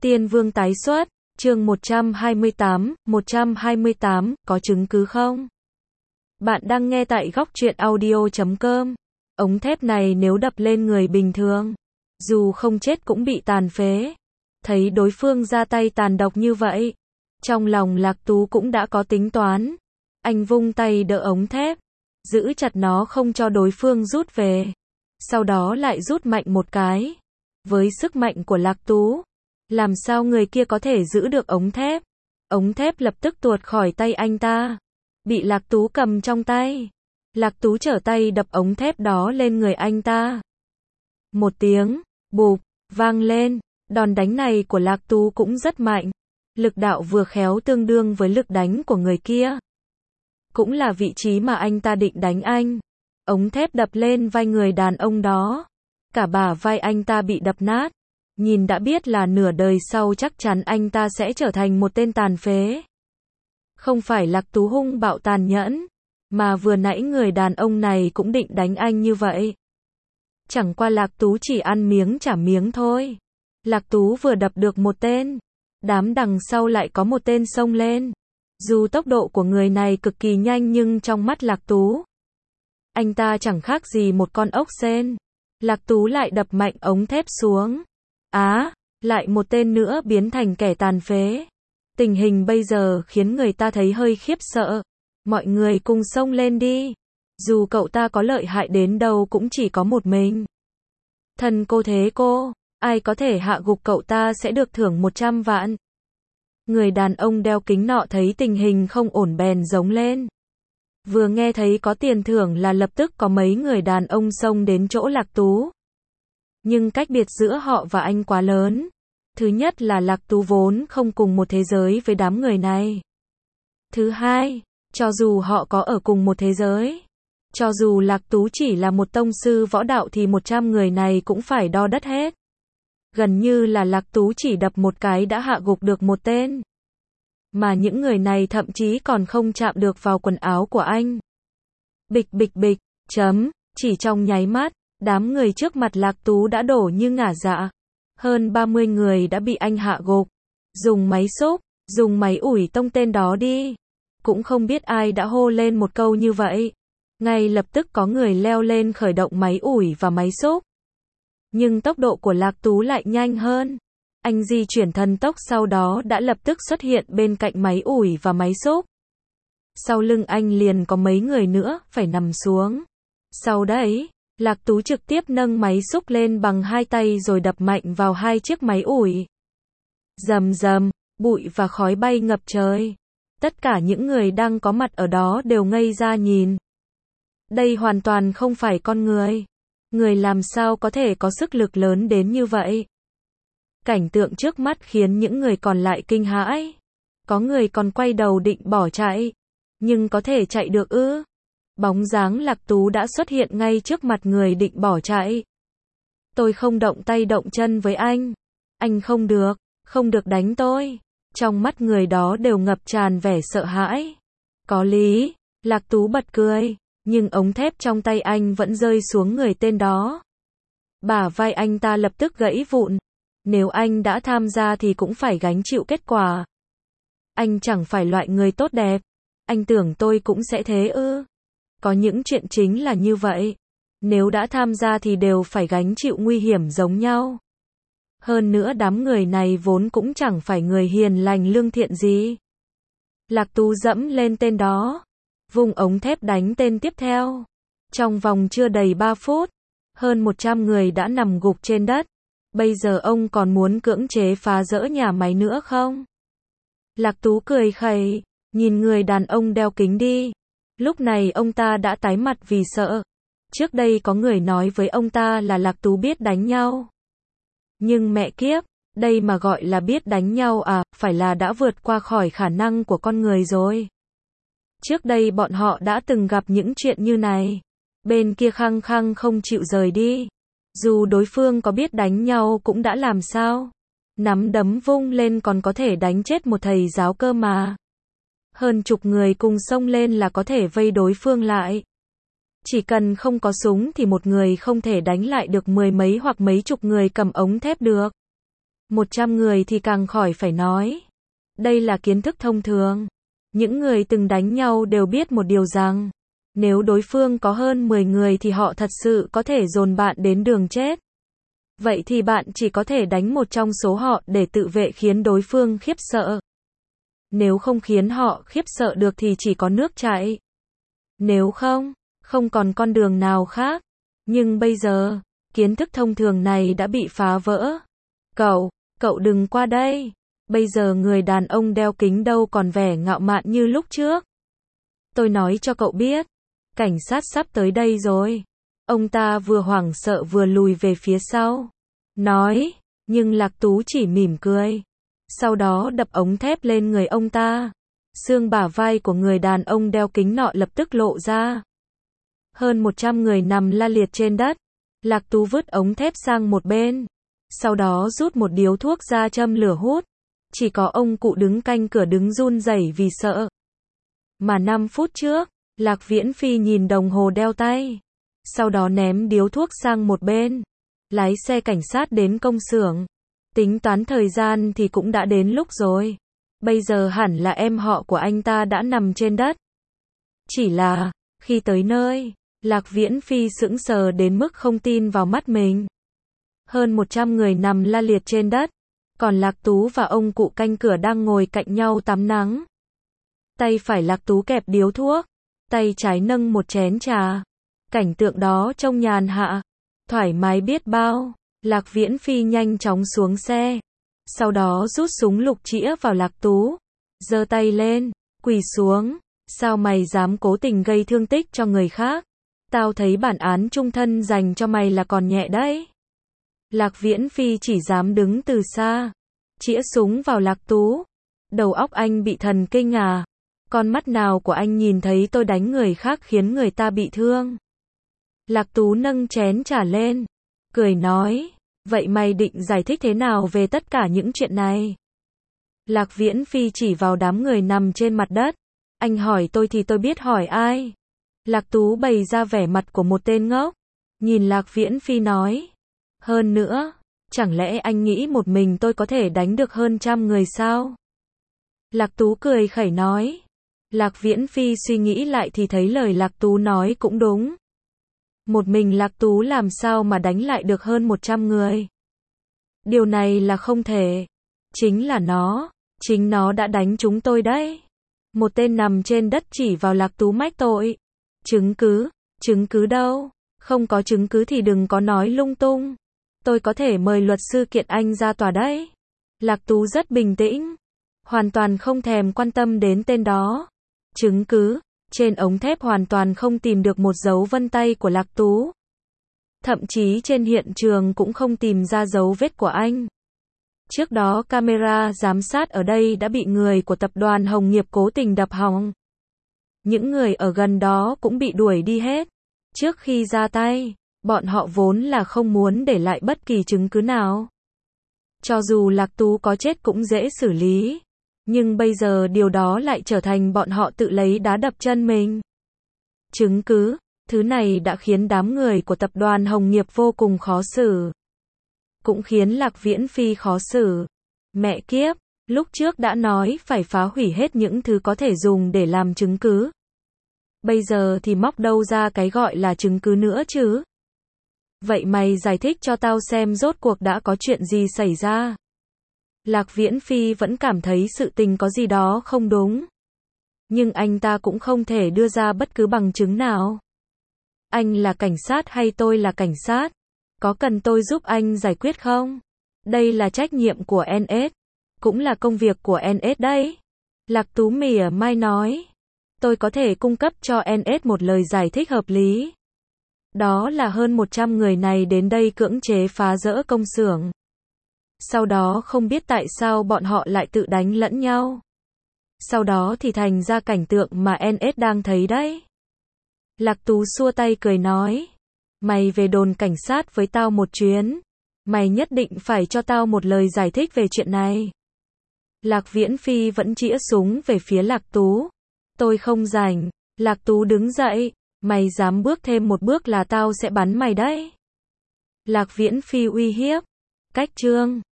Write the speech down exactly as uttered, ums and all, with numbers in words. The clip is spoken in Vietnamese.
Tiên Vương tái xuất, chương một trăm hai mươi tám, một trăm hai mươi tám, có chứng cứ không? Bạn đang nghe tại góc truyện audio chấm com. Ống thép này nếu đập lên người bình thường, dù không chết cũng bị tàn phế. Thấy đối phương ra tay tàn độc như vậy, trong lòng Lạc Tú cũng đã có tính toán. Anh vung tay đỡ ống thép, giữ chặt nó không cho đối phương rút về. Sau đó lại rút mạnh một cái. Với sức mạnh của Lạc Tú, làm sao người kia có thể giữ được ống thép? Ống thép lập tức tuột khỏi tay anh ta, bị Lạc Tú cầm trong tay. Lạc Tú trở tay đập ống thép đó lên người anh ta. Một tiếng bụp vang lên, đòn đánh này của Lạc Tú cũng rất mạnh. Lực đạo vừa khéo tương đương với lực đánh của người kia. Cũng là vị trí mà anh ta định đánh anh. Ống thép đập lên vai người đàn ông đó. Cả bả vai anh ta bị đập nát. Nhìn đã biết là nửa đời sau chắc chắn anh ta sẽ trở thành một tên tàn phế. Không phải Lạc Tú hung bạo tàn nhẫn, mà vừa nãy người đàn ông này cũng định đánh anh như vậy. Chẳng qua Lạc Tú chỉ ăn miếng trả miếng thôi. Lạc Tú vừa đập được một tên, đám đằng sau lại có một tên xông lên. Dù tốc độ của người này cực kỳ nhanh nhưng trong mắt Lạc Tú, anh ta chẳng khác gì một con ốc sên. Lạc Tú lại đập mạnh ống thép xuống. Á, lại một tên nữa biến thành kẻ tàn phế. Tình hình bây giờ khiến người ta thấy hơi khiếp sợ. Mọi người cùng xông lên đi. Dù cậu ta có lợi hại đến đâu cũng chỉ có một mình. Thần cô thế cô, ai có thể hạ gục cậu ta sẽ được thưởng một trăm vạn. Người đàn ông đeo kính nọ thấy tình hình không ổn bèn giống lên. Vừa nghe thấy có tiền thưởng là lập tức có mấy người đàn ông xông đến chỗ Lạc Tú. Nhưng cách biệt giữa họ và anh quá lớn. Thứ nhất là Lạc Tú vốn không cùng một thế giới với đám người này. Thứ hai, cho dù họ có ở cùng một thế giới, cho dù Lạc Tú chỉ là một tông sư võ đạo thì một trăm người này cũng phải đo đắt hết. Gần như là Lạc Tú chỉ đập một cái đã hạ gục được một tên. Mà những người này thậm chí còn không chạm được vào quần áo của anh. Bịch bịch bịch, chấm, chỉ trong nháy mắt, đám người trước mặt Lạc Tú đã đổ như ngả dạ. Hơn ba mươi người đã bị anh hạ gục. Dùng máy xúc, dùng máy ủi tông tên đó đi. Cũng không biết ai đã hô lên một câu như vậy. Ngay lập tức có người leo lên khởi động máy ủi và máy xúc. Nhưng tốc độ của Lạc Tú lại nhanh hơn. Anh di chuyển thần tốc sau đó đã lập tức xuất hiện bên cạnh máy ủi và máy xúc. Sau lưng anh liền có mấy người nữa phải nằm xuống. Sau đấy, Lạc Tú trực tiếp nâng máy xúc lên bằng hai tay rồi đập mạnh vào hai chiếc máy ủi. Rầm rầm, bụi và khói bay ngập trời. Tất cả những người đang có mặt ở đó đều ngây ra nhìn. Đây hoàn toàn không phải con người. Người làm sao có thể có sức lực lớn đến như vậy? Cảnh tượng trước mắt khiến những người còn lại kinh hãi. Có người còn quay đầu định bỏ chạy. Nhưng có thể chạy được ư? Bóng dáng Lạc Tú đã xuất hiện ngay trước mặt người định bỏ chạy. Tôi không động tay động chân với anh. Anh không được, không được đánh tôi. Trong mắt người đó đều ngập tràn vẻ sợ hãi. Có lý, Lạc Tú bật cười, nhưng ống thép trong tay anh vẫn rơi xuống người tên đó. Bả vai anh ta lập tức gãy vụn. Nếu anh đã tham gia thì cũng phải gánh chịu kết quả. Anh chẳng phải loại người tốt đẹp. Anh tưởng tôi cũng sẽ thế ư? Có những chuyện chính là như vậy. Nếu đã tham gia thì đều phải gánh chịu nguy hiểm giống nhau. Hơn nữa đám người này vốn cũng chẳng phải người hiền lành lương thiện gì. Lạc Tú dẫm lên tên đó, vung ống thép đánh tên tiếp theo. Trong vòng chưa đầy ba phút, hơn một trăm người đã nằm gục trên đất. Bây giờ ông còn muốn cưỡng chế phá rỡ nhà máy nữa không? Lạc Tú cười khẩy, nhìn người đàn ông đeo kính đi. Lúc này ông ta đã tái mặt vì sợ. Trước đây có người nói với ông ta là Lạc Tú biết đánh nhau. Nhưng mẹ kiếp, đây mà gọi là biết đánh nhau à, phải là đã vượt qua khỏi khả năng của con người rồi. Trước đây bọn họ đã từng gặp những chuyện như này. Bên kia khăng khăng không chịu rời đi. Dù đối phương có biết đánh nhau cũng đã làm sao. Nắm đấm vung lên còn có thể đánh chết một thầy giáo cơ mà. Hơn chục người cùng xông lên là có thể vây đối phương lại. Chỉ cần không có súng thì một người không thể đánh lại được mười mấy hoặc mấy chục người cầm ống thép được. một trăm người thì càng khỏi phải nói. Đây là kiến thức thông thường. Những người từng đánh nhau đều biết một điều rằng, nếu đối phương có hơn mười người thì họ thật sự có thể dồn bạn đến đường chết. Vậy thì bạn chỉ có thể đánh một trong số họ để tự vệ khiến đối phương khiếp sợ. Nếu không khiến họ khiếp sợ được thì chỉ có nước chảy. Nếu không, không còn con đường nào khác. Nhưng bây giờ, kiến thức thông thường này đã bị phá vỡ. Cậu, cậu đừng qua đây. Bây giờ người đàn ông đeo kính đâu còn vẻ ngạo mạn như lúc trước. Tôi nói cho cậu biết, cảnh sát sắp tới đây rồi. Ông ta vừa hoảng sợ vừa lùi về phía sau. Nói, nhưng Lạc Tú chỉ mỉm cười. Sau đó đập ống thép lên người ông ta. Xương bả vai của người đàn ông đeo kính nọ lập tức lộ ra. Hơn một trăm người nằm la liệt trên đất. Lạc Tú vứt ống thép sang một bên. Sau đó rút một điếu thuốc ra châm lửa hút. Chỉ có ông cụ đứng canh cửa đứng run rẩy vì sợ. Mà năm phút trước, Lạc Viễn Phi nhìn đồng hồ đeo tay. Sau đó ném điếu thuốc sang một bên. Lái xe cảnh sát đến công xưởng. Tính toán thời gian thì cũng đã đến lúc rồi. Bây giờ hẳn là em họ của anh ta đã nằm trên đất. Chỉ là, khi tới nơi, Lạc Viễn Phi sững sờ đến mức không tin vào mắt mình. Hơn một trăm người nằm la liệt trên đất. Còn Lạc Tú và ông cụ canh cửa đang ngồi cạnh nhau tắm nắng. Tay phải Lạc Tú kẹp điếu thuốc. Tay trái nâng một chén trà. Cảnh tượng đó trông nhàn hạ. Thoải mái biết bao. Lạc Viễn Phi nhanh chóng xuống xe. Sau đó rút súng lục chĩa vào Lạc Tú. Giơ tay lên. Quỳ xuống. Sao mày dám cố tình gây thương tích cho người khác? Tao thấy bản án chung thân dành cho mày là còn nhẹ đấy. Lạc Viễn Phi chỉ dám đứng từ xa. Chĩa súng vào Lạc Tú. Đầu óc anh bị thần kinh à? Con mắt nào của anh nhìn thấy tôi đánh người khác khiến người ta bị thương? Lạc Tú nâng chén trà lên. Cười nói. Vậy mày định giải thích thế nào về tất cả những chuyện này? Lạc Viễn Phi chỉ vào đám người nằm trên mặt đất. Anh hỏi tôi thì tôi biết hỏi ai? Lạc Tú bày ra vẻ mặt của một tên ngốc. Nhìn Lạc Viễn Phi nói. Hơn nữa, chẳng lẽ anh nghĩ một mình tôi có thể đánh được hơn trăm người sao? Lạc Tú cười khẩy nói. Lạc Viễn Phi suy nghĩ lại thì thấy lời Lạc Tú nói cũng đúng. Một mình Lạc Tú làm sao mà đánh lại được hơn một trăm người? Điều này là không thể. Chính là nó, chính nó đã đánh chúng tôi đấy. Một tên nằm trên đất chỉ vào Lạc Tú mách tội. Chứng cứ, chứng cứ đâu? Không có chứng cứ thì đừng có nói lung tung. Tôi có thể mời luật sư kiện anh ra tòa đấy. Lạc Tú rất bình tĩnh. Hoàn toàn không thèm quan tâm đến tên đó. Chứng cứ, trên ống thép hoàn toàn không tìm được một dấu vân tay của Lạc Tú. Thậm chí trên hiện trường cũng không tìm ra dấu vết của anh. Trước đó camera giám sát ở đây đã bị người của tập đoàn Hồng Nghiệp cố tình đập hỏng. Những người ở gần đó cũng bị đuổi đi hết. Trước khi ra tay, bọn họ vốn là không muốn để lại bất kỳ chứng cứ nào. Cho dù Lạc Tú có chết cũng dễ xử lý. Nhưng bây giờ điều đó lại trở thành bọn họ tự lấy đá đập chân mình. Chứng cứ, thứ này đã khiến đám người của tập đoàn Hồng Nghiệp vô cùng khó xử. Cũng khiến Lạc Viễn Phi khó xử. Mẹ kiếp, lúc trước đã nói phải phá hủy hết những thứ có thể dùng để làm chứng cứ. Bây giờ thì móc đâu ra cái gọi là chứng cứ nữa chứ? Vậy mày giải thích cho tao xem rốt cuộc đã có chuyện gì xảy ra. Lạc Viễn Phi vẫn cảm thấy sự tình có gì đó không đúng. Nhưng anh ta cũng không thể đưa ra bất cứ bằng chứng nào. Anh là cảnh sát hay tôi là cảnh sát? Có cần tôi giúp anh giải quyết không? Đây là trách nhiệm của en ét. Cũng là công việc của en ét đấy. Lạc Tú mỉa mai nói. Tôi có thể cung cấp cho en ét một lời giải thích hợp lý. Đó là hơn một trăm người này đến đây cưỡng chế phá rỡ công xưởng. Sau đó không biết tại sao bọn họ lại tự đánh lẫn nhau. Sau đó thì thành ra cảnh tượng mà en ét đang thấy đấy. Lạc Tú xua tay cười nói. Mày về đồn cảnh sát với tao một chuyến. Mày nhất định phải cho tao một lời giải thích về chuyện này. Lạc Viễn Phi vẫn chĩa súng về phía Lạc Tú. Tôi không rảnh. Lạc Tú đứng dậy. Mày dám bước thêm một bước là tao sẽ bắn mày đấy. Lạc Viễn Phi uy hiếp. Cách chương